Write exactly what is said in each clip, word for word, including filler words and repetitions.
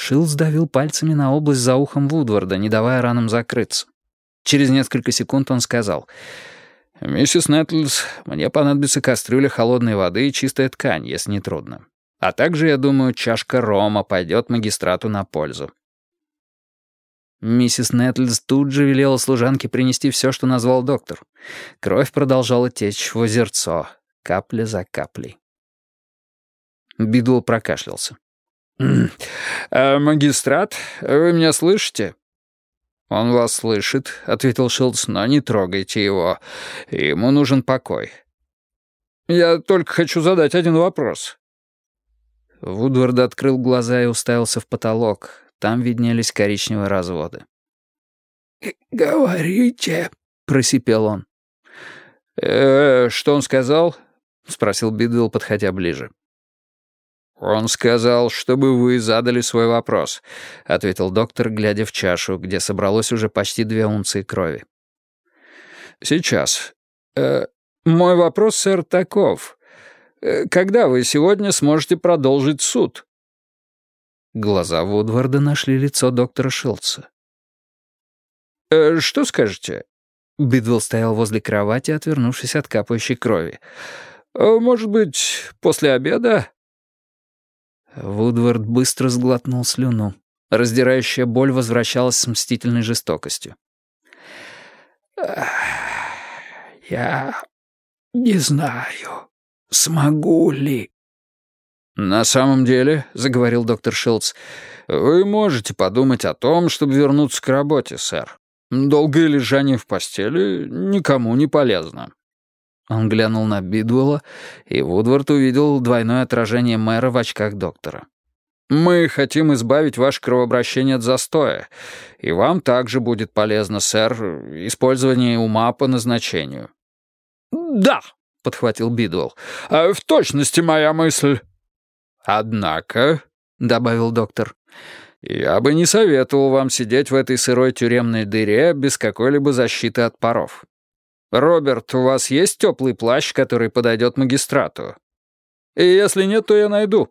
Шилдс давил пальцами на область за ухом Вудварда, не давая ранам закрыться. Через несколько секунд он сказал: «Миссис Нетлс, мне понадобится кастрюля холодной воды и чистая ткань, если не трудно. А также, я думаю, чашка рома пойдет магистрату на пользу». Миссис Нетлс тут же велела служанке принести все, что назвал доктор. Кровь продолжала течь в озерцо, капля за каплей. Бидуэлл прокашлялся. «А магистрат, вы меня слышите?» «Он вас слышит», — ответил Шилдс, — «но не трогайте его. Ему нужен покой». «Я только хочу задать один вопрос». Вудвард открыл глаза и уставился в потолок. Там виднелись коричневые разводы. «Говорите», — просипел он. «Э, что он сказал?» — спросил Бидуэлл, подходя ближе. «Он сказал, чтобы вы задали свой вопрос», — ответил доктор, глядя в чашу, где собралось уже почти две унции крови. «Сейчас. Э, мой вопрос, сэр, таков. Э, когда вы сегодня сможете продолжить суд?» Глаза Вудварда нашли лицо доктора Шилдса. «Э, «Что скажете?» Бидуэлл стоял возле кровати, отвернувшись от капающей крови. «Э, «Может быть, после обеда?» Вудвард быстро сглотнул слюну. Раздирающая боль возвращалась с мстительной жестокостью. «Я не знаю, смогу ли». «На самом деле, — заговорил доктор Шилдс, — вы можете подумать о том, чтобы вернуться к работе, сэр. Долгое лежание в постели никому не полезно». Он глянул на Бидуэлла, и Вудвард увидел двойное отражение мэра в очках доктора. «Мы хотим избавить ваше кровообращение от застоя, и вам также будет полезно, сэр, использование ума по назначению». «Да», — подхватил Бидуэлл, — «в точности моя мысль». «Однако», — добавил доктор, — «я бы не советовал вам сидеть в этой сырой тюремной дыре без какой-либо защиты от паров. Роберт, у вас есть теплый плащ, который подойдет магистрату? И если нет, то я найду».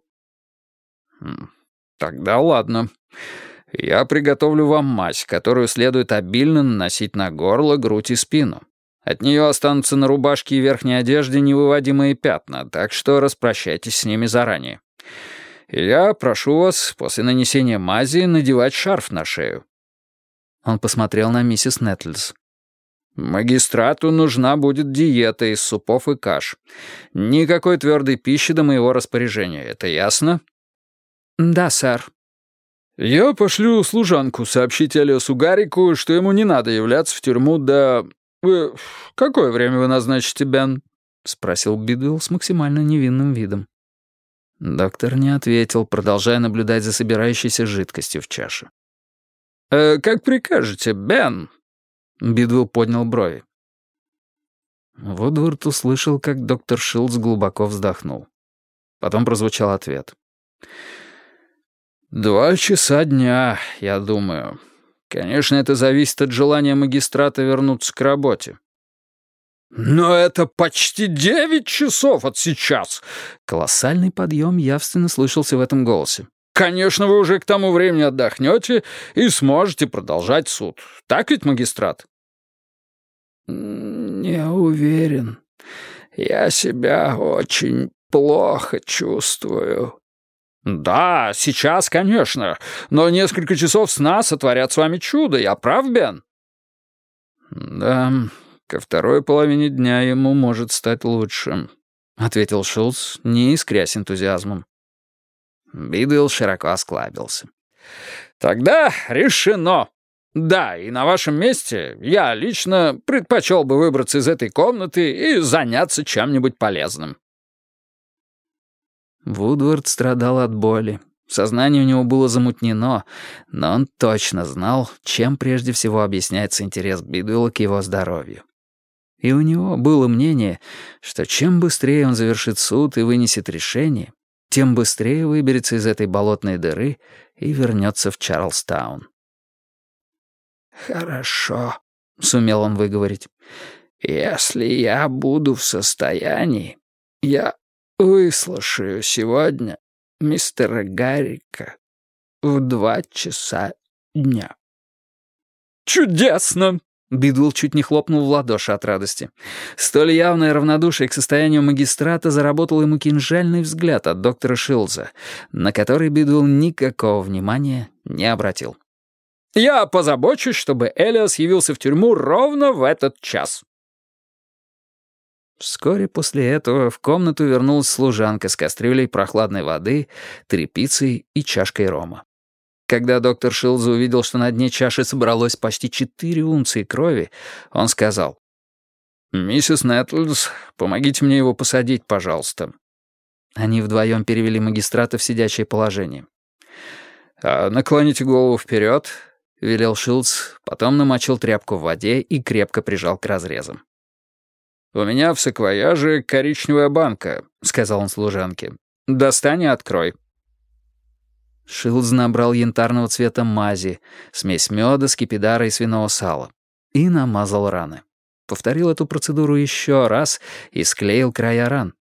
«Тогда ладно. Я приготовлю вам мазь, которую следует обильно наносить на горло, грудь и спину. От нее останутся на рубашке и верхней одежде невыводимые пятна, так что распрощайтесь с ними заранее. Я прошу вас после нанесения мази надевать шарф на шею». Он посмотрел на миссис Нетлс. «Магистрату нужна будет диета из супов и каш. Никакой твердой пищи до моего распоряжения. Это ясно?» «Да, сэр». «Я пошлю служанку сообщить Элиосу Гаррику, что ему не надо являться в тюрьму до... Вы... Какое время вы назначите, Бен?» — спросил Бидуэлл с максимально невинным видом. Доктор не ответил, продолжая наблюдать за собирающейся жидкостью в чаше. «Э, «Как прикажете, Бен?» Бидуэлл поднял брови. Вудвард услышал, как доктор Шилдс глубоко вздохнул. Потом прозвучал ответ. «Два часа дня, я думаю. Конечно, это зависит от желания магистрата вернуться к работе». «Но это почти девять часов от сейчас!» Колоссальный подъем явственно слышался в этом голосе. «Конечно, вы уже к тому времени отдохнете и сможете продолжать суд. Так ведь, магистрат?» «Не уверен. Я себя очень плохо чувствую». «Да, сейчас, конечно. Но несколько часов сна сотворят с вами чудо. Я прав, Бен?» «Да, ко второй половине дня ему может стать лучше», — ответил Шилдс, не искрясь энтузиазмом. Бидуэлл широко осклабился. «Тогда решено. Да, и на вашем месте я лично предпочел бы выбраться из этой комнаты и заняться чем-нибудь полезным». Вудвард страдал от боли. Сознание у него было замутнено, но он точно знал, чем прежде всего объясняется интерес Бидуэлла к его здоровью. И у него было мнение, что чем быстрее он завершит суд и вынесет решение, тем быстрее выберется из этой болотной дыры и вернется в Чарльстаун. «Хорошо», — сумел он выговорить. «Если я буду в состоянии, я выслушаю сегодня мистера Гаррика в два часа дня». «Чудесно!» Бидуэлл чуть не хлопнул в ладоши от радости. Столь явное равнодушие к состоянию магистрата заработал ему кинжальный взгляд от доктора Шилдза, на который Бидуэлл никакого внимания не обратил. «Я позабочусь, чтобы Элиас явился в тюрьму ровно в этот час». Вскоре после этого в комнату вернулась служанка с кастрюлей прохладной воды, тряпицей и чашкой рома. Когда доктор Шилдз увидел, что на дне чаши собралось почти четыре унции крови, он сказал: «Миссис Нетлс, помогите мне его посадить, пожалуйста». Они вдвоем перевели магистрата в сидячее положение. «А наклоните голову вперед», — велел Шилдз, потом намочил тряпку в воде и крепко прижал к разрезам. «У меня в саквояже коричневая банка», — сказал он служанке. «Достань и открой». Шилдз набрал янтарного цвета мази, смесь меда, скипидара и свиного сала, и намазал раны. Повторил эту процедуру еще раз и склеил края ран.